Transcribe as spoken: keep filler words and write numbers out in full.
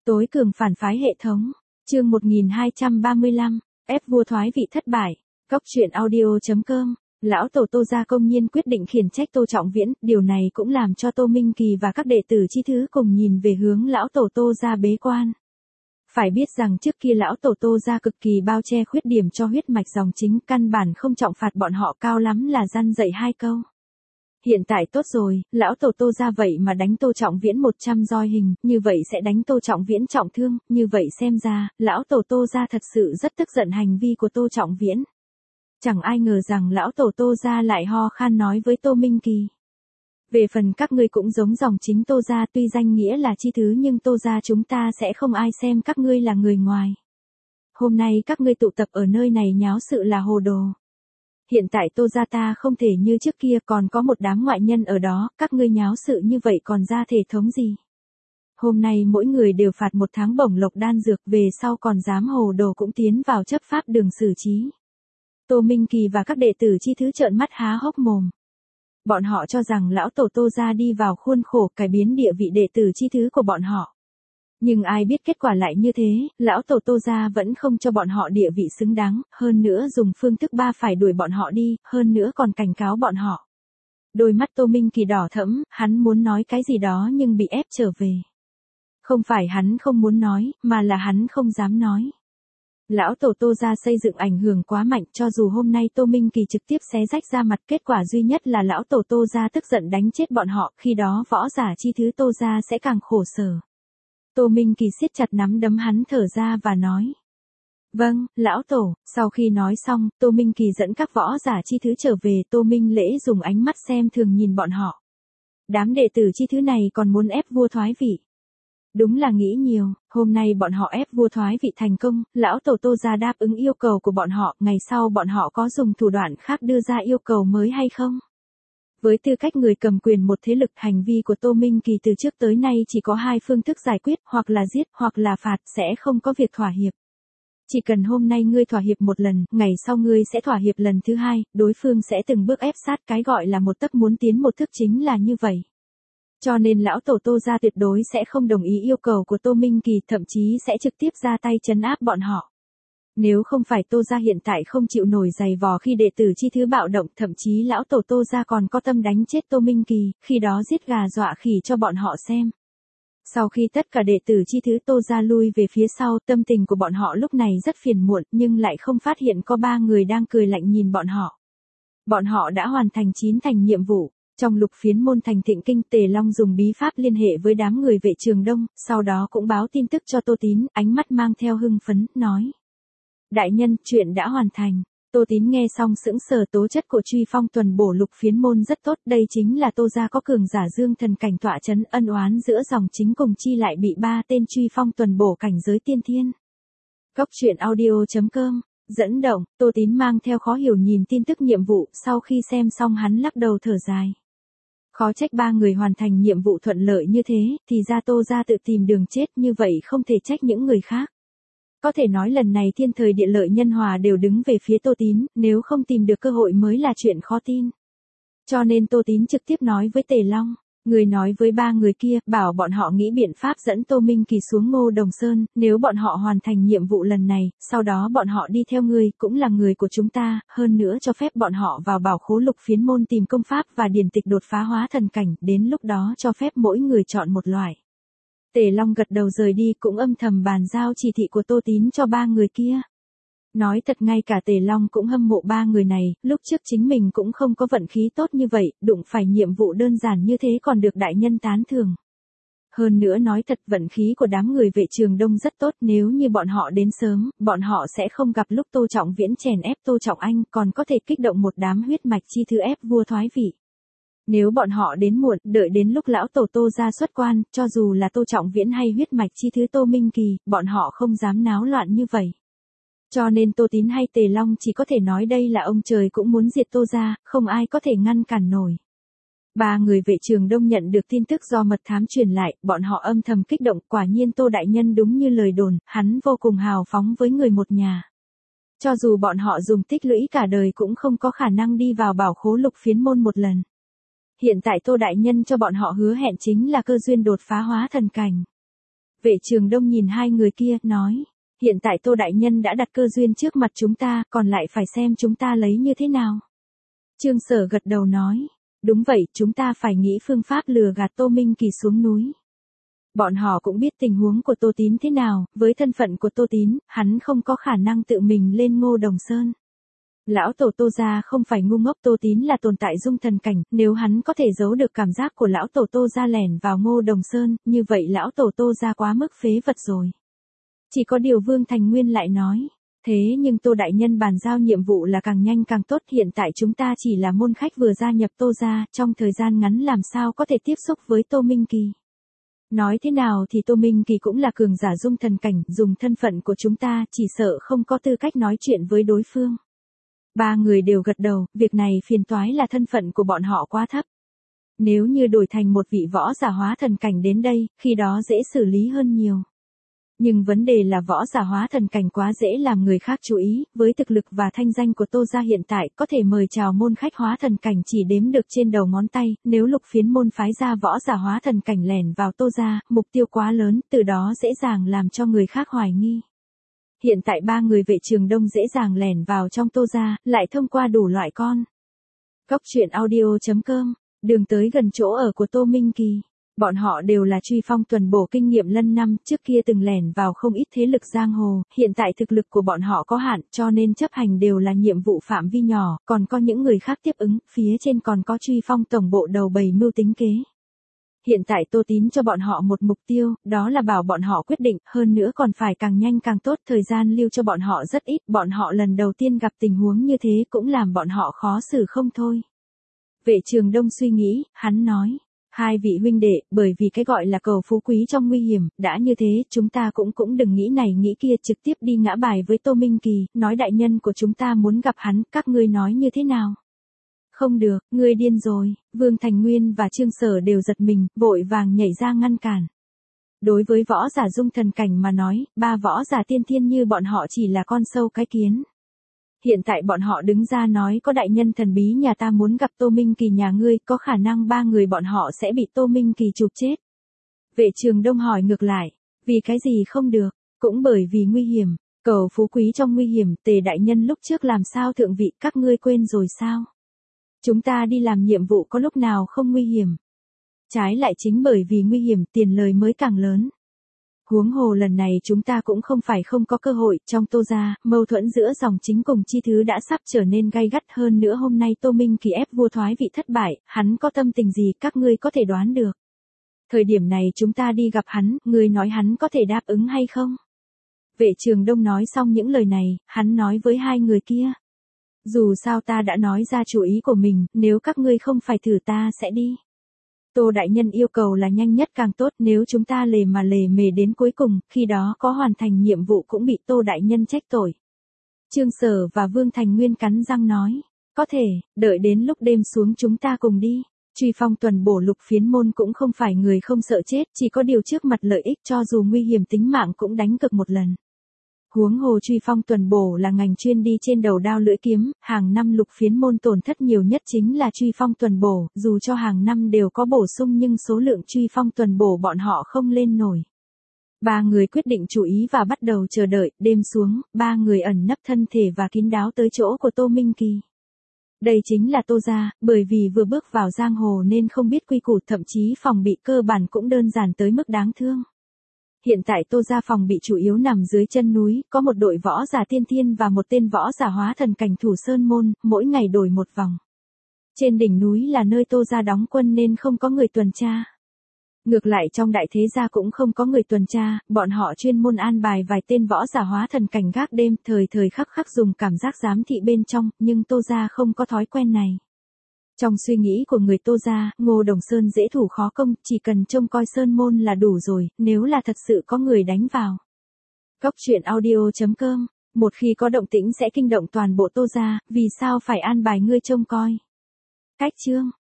Tối cường phản phái hệ thống. Chương một nghìn hai trăm ba mươi lăm, ép vua thoái vị thất bại. Cóc truyện audio chấm com. Lão tổ Tô gia công nhiên quyết định khiển trách Tô Trọng Viễn, điều này cũng làm cho Tô Minh Kỳ và các đệ tử chi thứ cùng nhìn về hướng lão tổ Tô gia bế quan. Phải biết rằng trước kia lão tổ Tô gia cực kỳ bao che khuyết điểm cho huyết mạch dòng chính, căn bản không trọng phạt bọn họ, cao lắm là răn dạy hai câu. Hiện tại tốt rồi, lão tổ Tô gia vậy mà đánh Tô Trọng Viễn một trăm roi hình, như vậy sẽ đánh Tô Trọng Viễn trọng thương, như vậy xem ra, lão tổ Tô gia thật sự rất tức giận hành vi của Tô Trọng Viễn. Chẳng ai ngờ rằng lão tổ Tô gia lại ho khan nói với Tô Minh Kỳ. Về phần các ngươi cũng giống dòng chính Tô gia, tuy danh nghĩa là chi thứ nhưng Tô gia chúng ta sẽ không ai xem các ngươi là người ngoài. Hôm nay các ngươi tụ tập ở nơi này nháo sự là hồ đồ. Hiện tại Tô gia ta không thể như trước kia, còn có một đám ngoại nhân ở đó, các ngươi nháo sự như vậy còn ra thể thống gì. Hôm nay mỗi người đều phạt một tháng bổng lộc đan dược, về sau còn dám hồ đồ cũng tiến vào chấp pháp đường xử trí. Tô Minh Kỳ và các đệ tử chi thứ trợn mắt há hốc mồm. Bọn họ cho rằng lão tổ Tô gia đi vào khuôn khổ cải biến địa vị đệ tử chi thứ của bọn họ. Nhưng ai biết kết quả lại như thế, lão tổ Tô gia vẫn không cho bọn họ địa vị xứng đáng, hơn nữa dùng phương thức ba phải đuổi bọn họ đi, hơn nữa còn cảnh cáo bọn họ. Đôi mắt Tô Minh Kỳ đỏ thẫm, hắn muốn nói cái gì đó nhưng bị ép trở về. Không phải hắn không muốn nói, mà là hắn không dám nói. Lão tổ Tô gia xây dựng ảnh hưởng quá mạnh, cho dù hôm nay Tô Minh Kỳ trực tiếp xé rách ra mặt, kết quả duy nhất là lão tổ Tô gia tức giận đánh chết bọn họ, khi đó võ giả chi thứ Tô gia sẽ càng khổ sở. Tô Minh Kỳ siết chặt nắm đấm, hắn thở ra và nói. Vâng, lão tổ. Sau khi nói xong, Tô Minh Kỳ dẫn các võ giả chi thứ trở về, Tô Minh Lễ dùng ánh mắt xem thường nhìn bọn họ. Đám đệ tử chi thứ này còn muốn ép vua thoái vị. Đúng là nghĩ nhiều, hôm nay bọn họ ép vua thoái vị thành công, lão tổ Tô gia đáp ứng yêu cầu của bọn họ, ngày sau bọn họ có dùng thủ đoạn khác đưa ra yêu cầu mới hay không? Với tư cách người cầm quyền một thế lực, hành vi của Tô Minh Kỳ từ trước tới nay chỉ có hai phương thức giải quyết, hoặc là giết, hoặc là phạt, sẽ không có việc thỏa hiệp. Chỉ cần hôm nay ngươi thỏa hiệp một lần, ngày sau ngươi sẽ thỏa hiệp lần thứ hai, đối phương sẽ từng bước ép sát, cái gọi là một tấc muốn tiến một thước chính là như vậy. Cho nên lão tổ Tô gia tuyệt đối sẽ không đồng ý yêu cầu của Tô Minh Kỳ, thậm chí sẽ trực tiếp ra tay trấn áp bọn họ. Nếu không phải Tô gia hiện tại không chịu nổi giày vò khi đệ tử chi thứ bạo động, thậm chí lão tổ Tô gia còn có tâm đánh chết Tô Minh Kỳ, khi đó giết gà dọa khỉ cho bọn họ xem. Sau khi tất cả đệ tử chi thứ Tô gia lui về phía sau, tâm tình của bọn họ lúc này rất phiền muộn, nhưng lại không phát hiện có ba người đang cười lạnh nhìn bọn họ. Bọn họ đã hoàn thành chín thành nhiệm vụ. Trong lục phiến môn thành Thịnh Kinh, Tề Long dùng bí pháp liên hệ với đám người vệ Trường Đông, sau đó cũng báo tin tức cho Tô Tín, ánh mắt mang theo hưng phấn, nói. Đại nhân, chuyện đã hoàn thành. Tô Tín nghe xong sững sờ, tố chất của truy phong tuần bổ lục phiến môn rất tốt, đây chính là Tô gia có cường giả dương thần cảnh tọa chấn, ân oán giữa dòng chính cùng chi lại bị ba tên truy phong tuần bổ cảnh giới tiên thiên. Cóc truyện audio chấm com. Dẫn động, Tô Tín mang theo khó hiểu nhìn tin tức nhiệm vụ, sau khi xem xong hắn lắc đầu thở dài. Khó trách ba người hoàn thành nhiệm vụ thuận lợi như thế, thì ra Tô gia tự tìm đường chết, như vậy không thể trách những người khác. Có thể nói lần này thiên thời địa lợi nhân hòa đều đứng về phía Tô Tín, nếu không tìm được cơ hội mới là chuyện khó tin. Cho nên Tô Tín trực tiếp nói với Tề Long, người nói với ba người kia, bảo bọn họ nghĩ biện pháp dẫn Tô Minh Kỳ xuống Ngô Đồng Sơn, nếu bọn họ hoàn thành nhiệm vụ lần này, sau đó bọn họ đi theo ngươi, cũng là người của chúng ta, hơn nữa cho phép bọn họ vào bảo khố lục phiến môn tìm công pháp và điển tịch đột phá hóa thần cảnh, đến lúc đó cho phép mỗi người chọn một loại. Tề Long gật đầu rời đi, cũng âm thầm bàn giao chỉ thị của Tô Tín cho ba người kia. Nói thật ngay cả Tề Long cũng hâm mộ ba người này, lúc trước chính mình cũng không có vận khí tốt như vậy, đụng phải nhiệm vụ đơn giản như thế còn được đại nhân tán thưởng. Hơn nữa nói thật, vận khí của đám người vệ Trường Đông rất tốt, nếu như bọn họ đến sớm, bọn họ sẽ không gặp lúc Tô Trọng Viễn chèn ép Tô Trọng Anh, còn có thể kích động một đám huyết mạch chi thứ ép vua thoái vị. Nếu bọn họ đến muộn, đợi đến lúc lão tổ Tô gia xuất quan, cho dù là Tô Trọng Viễn hay huyết mạch chi thứ Tô Minh Kỳ, bọn họ không dám náo loạn như vậy. Cho nên Tô Tín hay Tề Long chỉ có thể nói đây là ông trời cũng muốn diệt Tô gia, không ai có thể ngăn cản nổi. Ba người vệ Trường Đông nhận được tin tức do mật thám truyền lại, bọn họ âm thầm kích động, quả nhiên Tô đại nhân đúng như lời đồn, hắn vô cùng hào phóng với người một nhà. Cho dù bọn họ dùng tích lũy cả đời cũng không có khả năng đi vào bảo khố lục phiến môn một lần. Hiện tại Tô đại nhân cho bọn họ hứa hẹn chính là cơ duyên đột phá hóa thần cảnh. Vệ Trường Đông nhìn hai người kia, nói. Hiện tại Tô Đại Nhân đã đặt cơ duyên trước mặt chúng ta, còn lại phải xem chúng ta lấy như thế nào. Trương Sở gật đầu nói. Đúng vậy, chúng ta phải nghĩ phương pháp lừa gạt Tô Minh Kỳ xuống núi. Bọn họ cũng biết tình huống của Tô Tín thế nào, với thân phận của Tô Tín, hắn không có khả năng tự mình lên Ngô Đồng Sơn. Lão tổ Tô gia không phải ngu ngốc, Tô Tín là tồn tại dung thần cảnh, nếu hắn có thể giấu được cảm giác của lão tổ Tô gia lẻn vào Ngô Đồng Sơn, như vậy lão tổ Tô gia quá mức phế vật rồi. Chỉ có điều Vương Thành Nguyên lại nói, thế nhưng Tô Đại Nhân bàn giao nhiệm vụ là càng nhanh càng tốt, hiện tại chúng ta chỉ là môn khách vừa gia nhập Tô gia, trong thời gian ngắn làm sao có thể tiếp xúc với Tô Minh Kỳ. Nói thế nào thì Tô Minh Kỳ cũng là cường giả dung thần cảnh, dùng thân phận của chúng ta chỉ sợ không có tư cách nói chuyện với đối phương. Ba người đều gật đầu, việc này phiền toái là thân phận của bọn họ quá thấp. Nếu như đổi thành một vị võ giả hóa thần cảnh đến đây, khi đó dễ xử lý hơn nhiều. Nhưng vấn đề là võ giả hóa thần cảnh quá dễ làm người khác chú ý, với thực lực và thanh danh của Tô gia hiện tại có thể mời chào môn khách hóa thần cảnh chỉ đếm được trên đầu ngón tay, nếu Lục Phiến môn phái ra võ giả hóa thần cảnh lẻn vào Tô gia, mục tiêu quá lớn, từ đó dễ dàng làm cho người khác hoài nghi. Hiện tại ba người Vệ Trường Đông dễ dàng lẻn vào trong Tô gia, lại thông qua đủ loại con. Cốc truyện audio chấm com, đường tới gần chỗ ở của Tô Minh Kỳ. Bọn họ đều là truy phong tuần bổ kinh nghiệm lân năm, trước kia từng lẻn vào không ít thế lực giang hồ, hiện tại thực lực của bọn họ có hạn, cho nên chấp hành đều là nhiệm vụ phạm vi nhỏ, còn có những người khác tiếp ứng, phía trên còn có truy phong tổng bộ đầu bầy mưu tính kế. Hiện tại Tô Tín cho bọn họ một mục tiêu, đó là bảo bọn họ quyết định, hơn nữa còn phải càng nhanh càng tốt, thời gian lưu cho bọn họ rất ít, bọn họ lần đầu tiên gặp tình huống như thế cũng làm bọn họ khó xử không thôi. Vệ Trường Đông suy nghĩ, hắn nói. Hai vị huynh đệ, bởi vì cái gọi là cầu phú quý trong nguy hiểm, đã như thế, chúng ta cũng cũng đừng nghĩ này nghĩ kia, trực tiếp đi ngã bài với Tô Minh Kỳ, nói đại nhân của chúng ta muốn gặp hắn, các ngươi nói như thế nào? Không được, ngươi điên rồi, Vương Thành Nguyên và Trương Sở đều giật mình, vội vàng nhảy ra ngăn cản. Đối với võ giả dung thần cảnh mà nói, ba võ giả tiên thiên như bọn họ chỉ là con sâu cái kiến. Hiện tại bọn họ đứng ra nói có đại nhân thần bí nhà ta muốn gặp Tô Minh Kỳ nhà ngươi, có khả năng ba người bọn họ sẽ bị Tô Minh Kỳ chụp chết. Vệ Trường Đông hỏi ngược lại, vì cái gì không được, cũng bởi vì nguy hiểm, cầu phú quý trong nguy hiểm, Tề đại nhân lúc trước làm sao thượng vị, các ngươi quên rồi sao? Chúng ta đi làm nhiệm vụ có lúc nào không nguy hiểm. Trái lại chính bởi vì nguy hiểm tiền lời mới càng lớn. Huống hồ lần này chúng ta cũng không phải không có cơ hội, trong Tô gia, mâu thuẫn giữa dòng chính cùng chi thứ đã sắp trở nên gay gắt hơn nữa, hôm nay Tô Minh Kỳ ép vua thoái vị thất bại, hắn có tâm tình gì các ngươi có thể đoán được. Thời điểm này chúng ta đi gặp hắn, ngươi nói hắn có thể đáp ứng hay không? Vệ Trường Đông nói xong những lời này, hắn nói với hai người kia. Dù sao ta đã nói ra chủ ý của mình, nếu các ngươi không phải thử ta sẽ đi. Tô đại nhân yêu cầu là nhanh nhất càng tốt, nếu chúng ta lề mà lề mề đến cuối cùng, khi đó có hoàn thành nhiệm vụ cũng bị Tô đại nhân trách tội. Trương Sở và Vương Thành Nguyên cắn răng nói, có thể, đợi đến lúc đêm xuống chúng ta cùng đi. Truy phong tuần bổ Lục Phiến môn cũng không phải người không sợ chết, chỉ có điều trước mặt lợi ích cho dù nguy hiểm tính mạng cũng đánh cược một lần. Huống hồ truy phong tuần bổ là ngành chuyên đi trên đầu đao lưỡi kiếm, hàng năm Lục Phiến môn tổn thất nhiều nhất chính là truy phong tuần bổ, dù cho hàng năm đều có bổ sung nhưng số lượng truy phong tuần bổ bọn họ không lên nổi. Ba người quyết định chú ý và bắt đầu chờ đợi, đêm xuống, ba người ẩn nấp thân thể và kín đáo tới chỗ của Tô Minh Kỳ. Đây chính là Tô gia, bởi vì vừa bước vào giang hồ nên không biết quy củ, thậm chí phòng bị cơ bản cũng đơn giản tới mức đáng thương. Hiện tại Tô gia phòng bị chủ yếu nằm dưới chân núi, có một đội võ giả tiên thiên và một tên võ giả hóa thần cảnh thủ sơn môn, mỗi ngày đổi một vòng. Trên đỉnh núi là nơi Tô gia đóng quân nên không có người tuần tra. Ngược lại trong đại thế gia cũng không có người tuần tra, bọn họ chuyên môn an bài vài tên võ giả hóa thần cảnh gác đêm, thời thời khắc khắc dùng cảm giác giám thị bên trong, nhưng Tô gia không có thói quen này. Trong suy nghĩ của người Tô gia, Ngô Đồng Sơn dễ thủ khó công, chỉ cần trông coi sơn môn là đủ rồi, nếu là thật sự có người đánh vào. Cốc truyện audio chấm com, một khi có động tĩnh sẽ kinh động toàn bộ Tô gia, vì sao phải an bài ngươi trông coi? Cách chương